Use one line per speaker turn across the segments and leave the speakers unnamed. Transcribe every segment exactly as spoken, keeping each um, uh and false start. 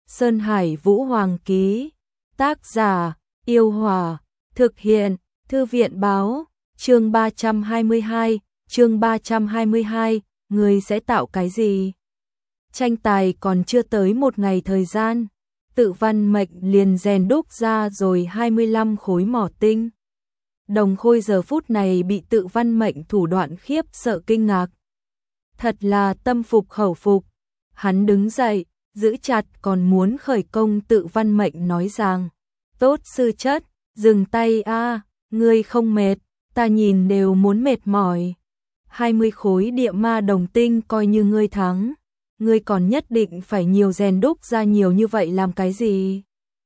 Sơn Hải Vũ Hoàng ký. Tác giả: Yêu Hòa. Thực hiện: Thư viện báo. Chương ba trăm hai mươi hai, chương ba trăm hai mươi hai, người sẽ tạo cái gì? Tranh tài còn chưa tới một ngày thời gian, Tự Văn Mệnh liền rèn đúc ra rồi hai mươi lăm khối mỏ tinh. Đồng Khôi giờ phút này bị Tự Văn Mệnh thủ đoạn khiếp sợ kinh ngạc. Thật là tâm phục khẩu phục. Hắn đứng dậy, giữ chặt còn muốn khởi công Tự Văn Mệnh nói rằng: "Tốt sư chất, dừng tay a, ngươi không mệt, ta nhìn đều muốn mệt mỏi. hai mươi khối địa ma đồng tinh coi như ngươi thắng, ngươi còn nhất định phải nhiều rèn đúc ra nhiều như vậy làm cái gì?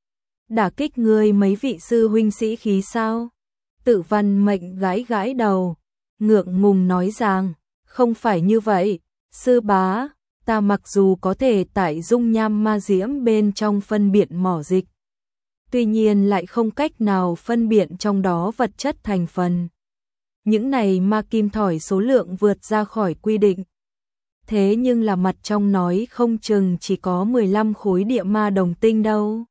Đả kích ngươi mấy vị sư huynh sĩ khí sao?" Tự Văn Mệnh gãi gãi đầu, ngượng ngùng nói rằng: "Không phải như vậy, sư bá, ta mặc dù có thể tại dung nham ma diễm bên trong phân biệt mỏ dịch, tuy nhiên lại không cách nào phân biệt trong đó vật chất thành phần. Những này ma kim thỏi số lượng vượt ra khỏi quy định. Thế nhưng là mặt trong nói không chừng chỉ có mười lăm khối địa ma đồng tinh đâu.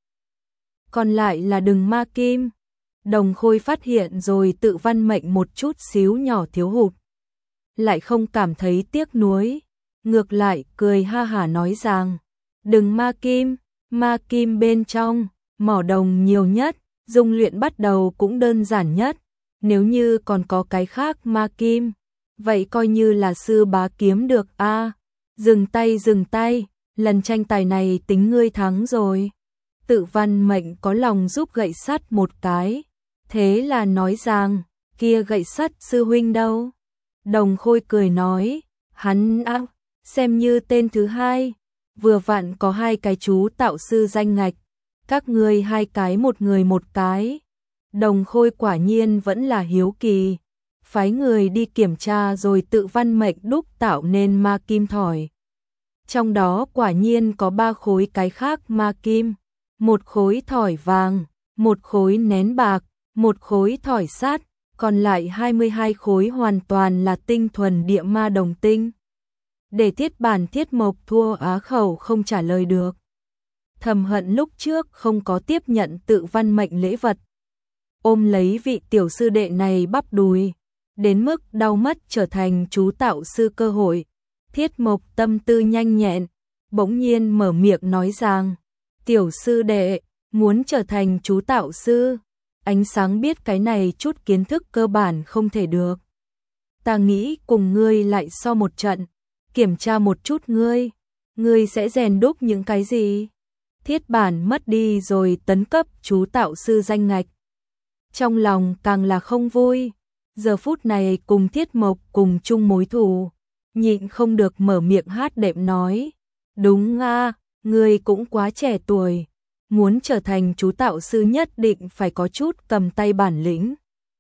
Còn lại là đừng ma kim." Đồng Khôi phát hiện rồi Tự Văn Mệnh một chút xíu nhỏ thiếu hụt, lại không cảm thấy tiếc nuối, ngược lại cười ha hả nói rằng: "Đừng ma kim, ma kim bên trong, mỏ đồng nhiều nhất, dung luyện bắt đầu cũng đơn giản nhất, nếu như còn có cái khác ma kim, vậy coi như là sư bá kiếm được a." À, dừng tay dừng tay, lần tranh tài này tính ngươi thắng rồi. Tự Văn Mệnh có lòng giúp gậy sắt một cái, thế là nói rằng: "Kia gậy sắt sư huynh đâu?" Đồng Khôi cười nói: "Hắn á, xem như tên thứ hai, vừa vặn có hai cái chú tạo sư danh ngạch, các ngươi hai cái một người một cái." Đồng Khôi quả nhiên vẫn là hiếu kỳ, phái người đi kiểm tra rồi Tự Văn Mệnh đúc tạo nên ma kim thỏi. Trong đó quả nhiên có ba khối cái khác ma kim, một khối thỏi vàng, một khối nén bạc, một khối thỏi sắt, còn lại hai mươi hai khối hoàn toàn là tinh thuần địa ma đồng tinh. Để Thiết Bản Thiết Mộc thua á khẩu không trả lời được. Thầm hận lúc trước không có tiếp nhận Tự Văn Mệnh lễ vật, ôm lấy vị tiểu sư đệ này bắp đùi, đến mức đau mất trở thành chú tạo sư cơ hội. Thiết Mộc tâm tư nhanh nhẹn, bỗng nhiên mở miệng nói rằng: "Tiểu sư đệ, muốn trở thành chú tạo sư, ánh sáng biết cái này chút kiến thức cơ bản không thể được. Ta nghĩ cùng ngươi lại so một trận, kiểm tra một chút ngươi, ngươi sẽ rèn đúc những cái gì?" Thiết Bản mất đi rồi tấn cấp chú tạo sư danh ngạch, trong lòng càng là không vui, giờ phút này cùng Thiết Mộc cùng chung mối thù, nhịn không được mở miệng hát đệm nói: "Đúng a, ngươi cũng quá trẻ tuổi, muốn trở thành chú tạo sư nhất định phải có chút cầm tay bản lĩnh.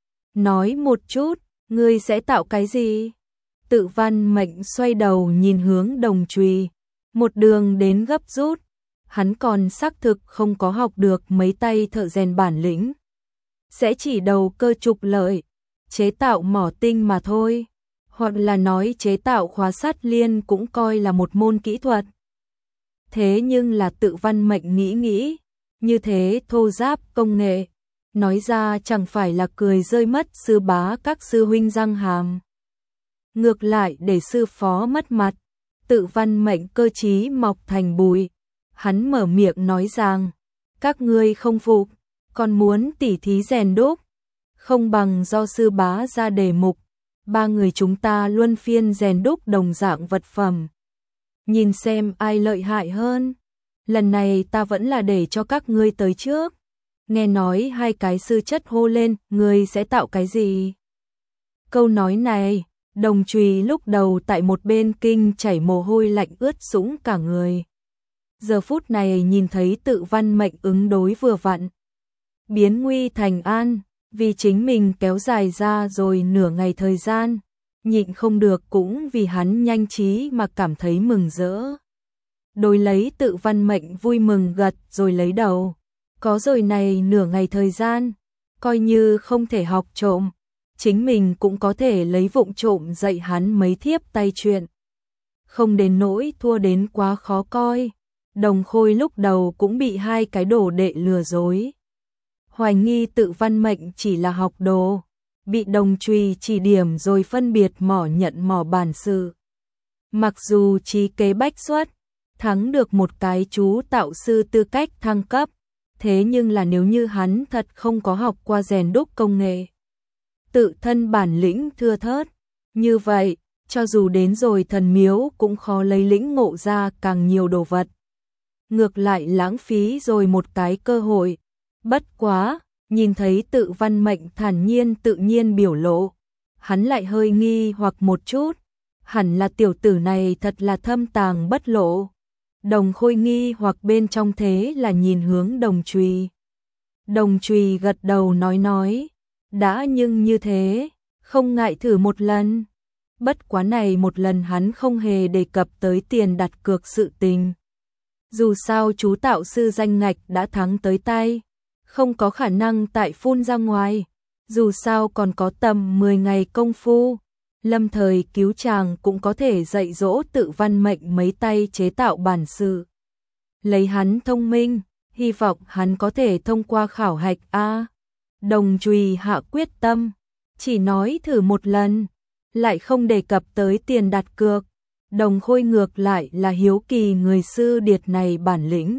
Nói một chút, ngươi sẽ tạo cái gì?" Tự Văn Mệnh xoay đầu nhìn hướng Đồng Trùy, một đường đến gấp rút, hắn còn xác thực không có học được mấy tay thợ rèn bản lĩnh, sẽ chỉ đầu cơ trục lợi, chế tạo mỏ tinh mà thôi, hoặc là nói chế tạo khóa sắt liên cũng coi là một môn kỹ thuật. Thế nhưng là Tự Văn Mệnh nghĩ nghĩ, như thế thô giáp công nghệ, nói ra chẳng phải là cười rơi mất sư bá các sư huynh răng hàm, ngược lại để sư phó mất mặt. Tự Văn Mệnh cơ trí mọc thành bụi, hắn mở miệng nói rằng: "Các ngươi không phục, còn muốn tỉ thí rèn đúc, không bằng do sư bá ra đề mục, ba người chúng ta luân phiên rèn đúc đồng dạng vật phẩm, nhìn xem ai lợi hại hơn. Lần này ta vẫn là để cho các ngươi tới trước." Nghe nói hai cái sư chất hô lên: "Ngươi sẽ tạo cái gì?" Câu nói này, Đồng Trùy lúc đầu tại một bên kinh chảy mồ hôi lạnh ướt sũng cả người. Giờ phút này nhìn thấy Tự Văn Mệnh ứng đối vừa vặn, biến nguy thành an, vì chính mình kéo dài ra rồi nửa ngày thời gian, nhịn không được cũng vì hắn nhanh trí mà cảm thấy mừng rỡ. Đối lấy Tự Văn Mệnh vui mừng gật rồi lấy đầu, có rồi này nửa ngày thời gian, coi như không thể học trộm, chính mình cũng có thể lấy vụng trộm dạy hắn mấy thiếp tay chuyện, không đến nỗi thua đến quá khó coi. Đồng Khôi lúc đầu cũng bị hai cái đồ đệ lừa dối. Hoài nghi Tự Văn Mệnh chỉ là học đồ, bị Đồng Trùy chỉ điểm rồi phân biệt mỏ nhận mỏ bản sự. Mặc dù trí kế bách xuất, thắng được một cái chú tạo sư tư cách thăng cấp, thế nhưng là nếu như hắn thật không có học qua rèn đúc công nghệ, tự thân bản lĩnh thưa thớt, như vậy, cho dù đến rồi thần miếu cũng khó lấy lĩnh ngộ ra càng nhiều đồ vật. Ngược lại lãng phí rồi một cái cơ hội. Bất quá, nhìn thấy Tự Văn Mệnh thản nhiên tự nhiên biểu lộ, hắn lại hơi nghi hoặc một chút, hẳn là tiểu tử này thật là thâm tàng bất lộ. Đồng Khôi nghi hoặc bên trong thế là nhìn hướng Đồng Trùy. Đồng Trùy gật đầu nói nói, đã nhưng như thế, không ngại thử một lần. Bất quá này một lần hắn không hề đề cập tới tiền đặt cược sự tình. Dù sao chú tạo sư danh ngạch đã thắng tới tay, không có khả năng tại phun ra ngoài, dù sao còn có tầm mười ngày công phu, lâm thời cứu chàng cũng có thể dạy dỗ Tự Văn Mệnh mấy tay chế tạo bản sự. Lấy hắn thông minh, hy vọng hắn có thể thông qua khảo hạch A. Đồng Trùy hạ quyết tâm, chỉ nói thử một lần, lại không đề cập tới tiền đặt cược. Đồng Khôi ngược lại là hiếu kỳ người sư điệt này bản lĩnh.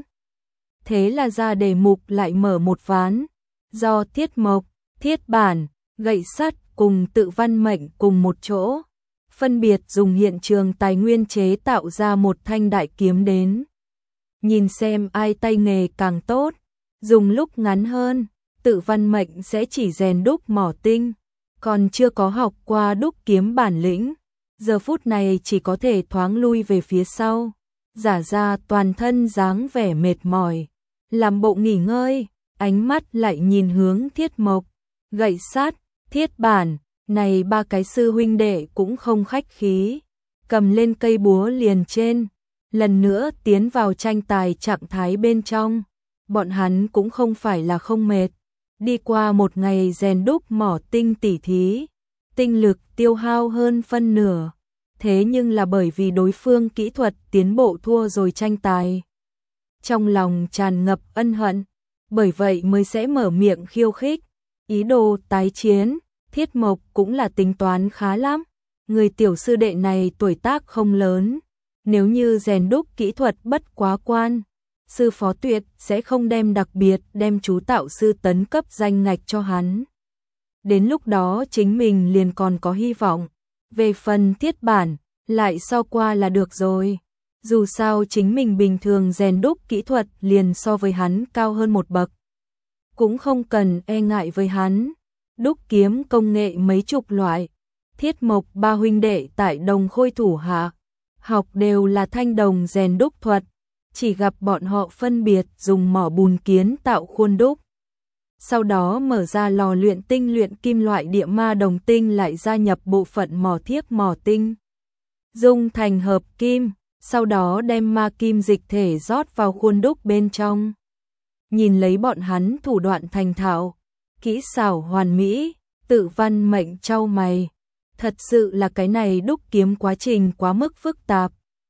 Thế là ra đề mục lại mở một ván, do Thiết Mộc, Thiết Bản, Gậy Sắt cùng Tự Văn Mệnh cùng một chỗ, phân biệt dùng hiện trường tài nguyên chế tạo ra một thanh đại kiếm đến. Nhìn xem ai tay nghề càng tốt, dùng lúc ngắn hơn, Tự Văn Mệnh sẽ chỉ rèn đúc mỏ tinh, còn chưa có học qua đúc kiếm bản lĩnh, giờ phút này chỉ có thể thoáng lui về phía sau, giả ra toàn thân dáng vẻ mệt mỏi, làm bộ nghỉ ngơi, ánh mắt lại nhìn hướng Thiết Mộc, Gậy Sắt, Thiết Bản, này ba cái sư huynh đệ cũng không khách khí, cầm lên cây búa liền trên, lần nữa tiến vào tranh tài trạng thái bên trong. Bọn hắn cũng không phải là không mệt, đi qua một ngày rèn đúc mỏ tinh tỉ thí, tinh lực tiêu hao hơn phân nửa, thế nhưng là bởi vì đối phương kỹ thuật tiến bộ thua rồi tranh tài. Trong lòng tràn ngập ân hận, bởi vậy mới sẽ mở miệng khiêu khích, ý đồ tái chiến. Thiết Mộc cũng là tính toán khá lắm, người tiểu sư đệ này tuổi tác không lớn, nếu như rèn đúc kỹ thuật bất quá quan, sư phó tuyệt sẽ không đem đặc biệt đem chú tạo sư tấn cấp danh ngạch cho hắn. Đến lúc đó chính mình liền còn có hy vọng, về phần Thiết Bản, lại so qua là được rồi. Dù sao chính mình bình thường rèn đúc kỹ thuật liền so với hắn cao hơn một bậc, cũng không cần e ngại với hắn. Đúc kiếm công nghệ mấy chục loại, Thiết Mộc ba huynh đệ tại Đồng Khôi thủ hạ, học đều là thanh đồng rèn đúc thuật, chỉ gặp bọn họ phân biệt dùng mỏ bùn kiến tạo khuôn đúc. Sau đó mở ra lò luyện tinh luyện kim loại địa ma đồng tinh lại gia nhập bộ phận mỏ thiếc mỏ tinh, dung thành hợp kim, sau đó đem ma kim dịch thể rót vào khuôn đúc bên trong. Nhìn lấy bọn hắn thủ đoạn thành thạo, kỹ xảo hoàn mỹ, Tự Văn Mệnh chau mày, thật sự là cái này đúc kiếm quá trình quá mức phức tạp.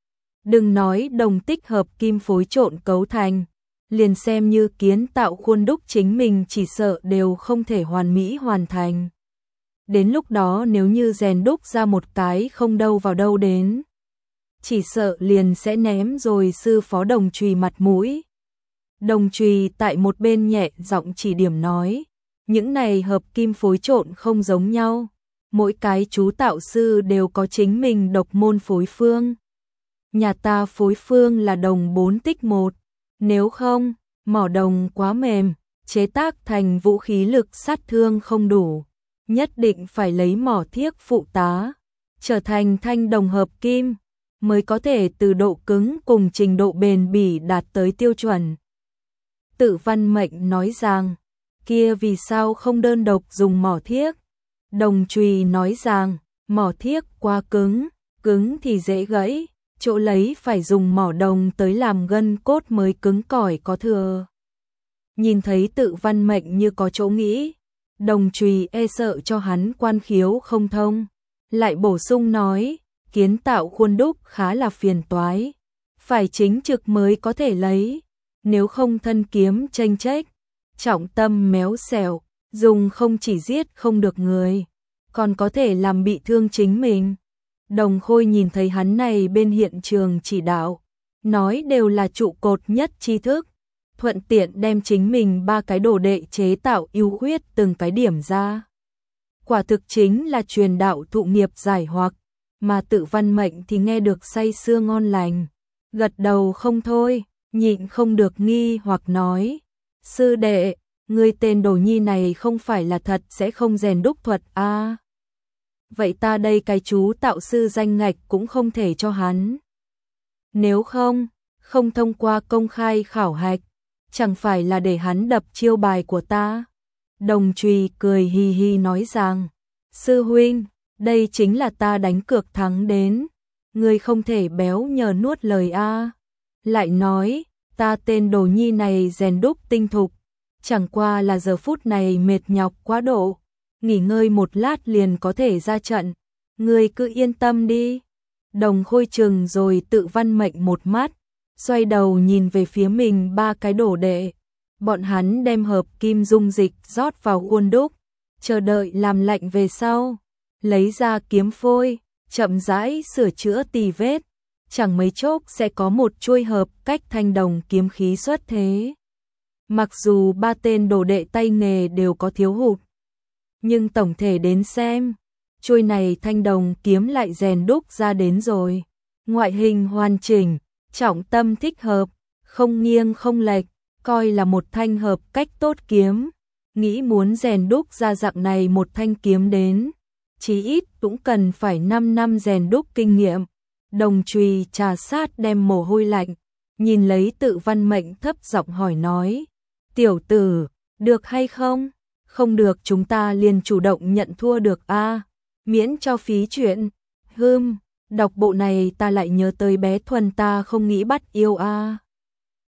Đừng nói đồng tích hợp kim phối trộn cấu thành, liền xem như kiến tạo khuôn đúc chính mình chỉ sợ đều không thể hoàn mỹ hoàn thành. Đến lúc đó nếu như rèn đúc ra một cái không đâu vào đâu đến, chỉ sợ liền sẽ ném rồi sư phó Đồng Trùy mặt mũi. Đồng Trùy tại một bên nhẹ giọng chỉ điểm nói, những này hợp kim phối trộn không giống nhau, mỗi cái chú tạo sư đều có chính mình độc môn phối phương. Nhà ta phối phương là đồng bốn tích một, nếu không, mỏ đồng quá mềm, chế tác thành vũ khí lực sát thương không đủ, nhất định phải lấy mỏ thiếc phụ tá, trở thành thanh đồng hợp kim, mới có thể từ độ cứng cùng trình độ bền bỉ đạt tới tiêu chuẩn. Tự Văn Mệnh nói rằng, kia vì sao không đơn độc dùng mỏ thiếc? Đồng Trùy nói rằng, mỏ thiếc quá cứng, cứng thì dễ gãy, chỗ lấy phải dùng mỏ đồng tới làm gân cốt mới cứng cỏi có thừa. Nhìn thấy Tự Văn Mệnh như có chỗ nghĩ, Đồng Trùy e sợ cho hắn quan khiếu không thông, lại bổ sung nói, kiến tạo khuôn đúc khá là phiền toái, phải chính trực mới có thể lấy, nếu không thân kiếm chênh chếch, trọng tâm méo xẻo, dùng không chỉ giết không được người, còn có thể làm bị thương chính mình. Đồng Khôi nhìn thấy hắn này bên hiện trường chỉ đạo, nói đều là trụ cột nhất tri thức, thuận tiện đem chính mình ba cái đồ đệ chế tạo ưu khuyết từng cái điểm ra. Quả thực chính là truyền đạo thụ nghiệp giải hoặc, mà Tự Văn Mệnh thì nghe được say sưa ngon lành, gật đầu không thôi, nhịn không được nghi hoặc nói, sư đệ, ngươi tên đồ nhi này không phải là thật sẽ không rèn đúc thuật a? À, vậy ta đây cái chú tạo sư danh ngạch cũng không thể cho hắn. Nếu không, không thông qua công khai khảo hạch, chẳng phải là để hắn đập chiêu bài của ta. Đồng Trùy cười hì hì nói rằng, sư huynh, đây chính là ta đánh cược thắng đến, ngươi không thể béo nhờ nuốt lời a. Lại nói, ta tên đồ nhi này rèn đúc tinh thục, chẳng qua là giờ phút này mệt nhọc quá độ, nghỉ ngơi một lát liền có thể ra trận, ngươi cứ yên tâm đi. Đồng Khôi chừng rồi Tự Văn Mệnh một mắt, xoay đầu nhìn về phía mình ba cái đồ đệ, bọn hắn đem hợp kim dung dịch rót vào khuôn đúc, chờ đợi làm lạnh về sau, lấy ra kiếm phôi, chậm rãi sửa chữa tì vết, chẳng mấy chốc sẽ có một chuôi hợp cách thanh đồng kiếm khí xuất thế. Mặc dù ba tên đồ đệ tay nghề đều có thiếu hụt, nhưng tổng thể đến xem, chuôi này thanh đồng kiếm lại rèn đúc ra đến rồi. Ngoại hình hoàn chỉnh, trọng tâm thích hợp, không nghiêng không lệch, coi là một thanh hợp cách tốt kiếm. Nghĩ muốn rèn đúc ra dạng này một thanh kiếm đến, chí ít cũng cần phải năm năm rèn đúc kinh nghiệm. Đồng Trùy trà sát đem mồ hôi lạnh, nhìn lấy Tự Văn Mệnh thấp giọng hỏi nói, tiểu tử, được hay không? Không được chúng ta liền chủ động nhận thua được a, à, miễn cho phí chuyện. Hừm, đọc bộ này ta lại nhớ tới bé Thuần ta không nghĩ bắt yêu a. À.